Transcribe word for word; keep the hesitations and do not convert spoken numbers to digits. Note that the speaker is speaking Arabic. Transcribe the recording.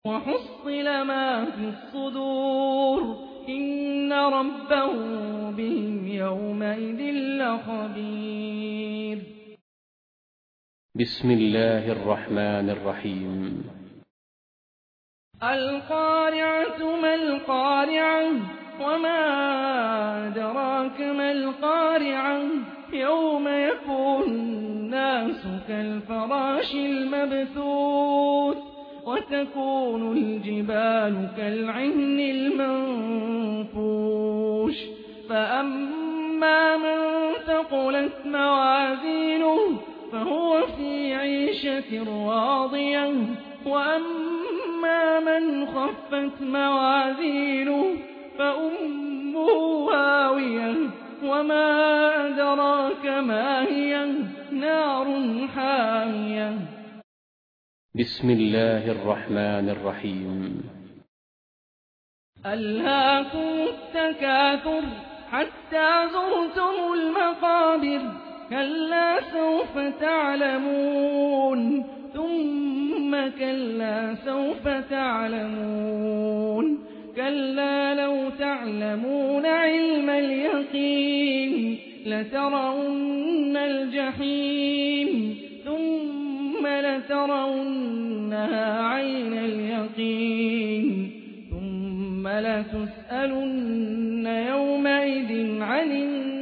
وحصل ما في الصدور إن ربهم بهم يومئذ لخبير. بسم الله الرحمن الرحيم. القارعة ما القارعة وما أدراك ما القارعة يوم يكون الناس كالفراش المبثوث وتكون الجبال كالعهن المنفوش فأما من ثقلت موازينه فهو في عيشة راضية وأما من خفت موازينه فأمه هاوية وما أدراك ما هي نار حامية. بسم الله الرحمن الرحيم. ألهاكم التكاثر حتى زرتم المقابر كلا سوف تعلمون ثم كلا سوف تعلمون كلا لو تعلمون علم اليقين لترون الجحيم ثم لترونها عين اليقين ثم لتسألن يومئذ عن النعيم.